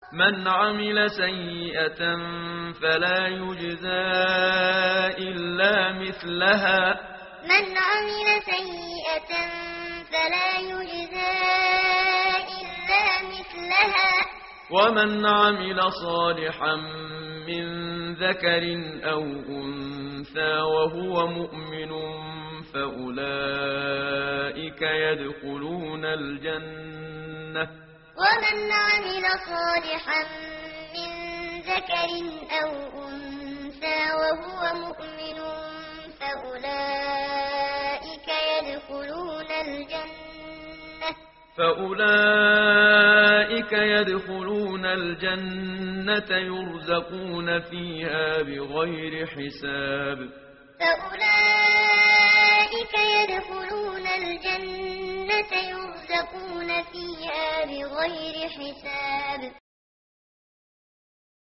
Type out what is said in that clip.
من عمل سيئة فلا يجزى إلا مثلها من عمل سيئة فلا يجزى إلا مثلها ومن عمل صالحا من ذكر أو أنثى وهو مؤمن فأولئك يدخلون الجنة ومن عمل صالحا من ذكر أو أنثى وهو مؤمن فأولئك يدخلون الجنة يرزقون فيها بغير حساب فأولئك يدخلون الجنة يرزقون فيها بغير حساب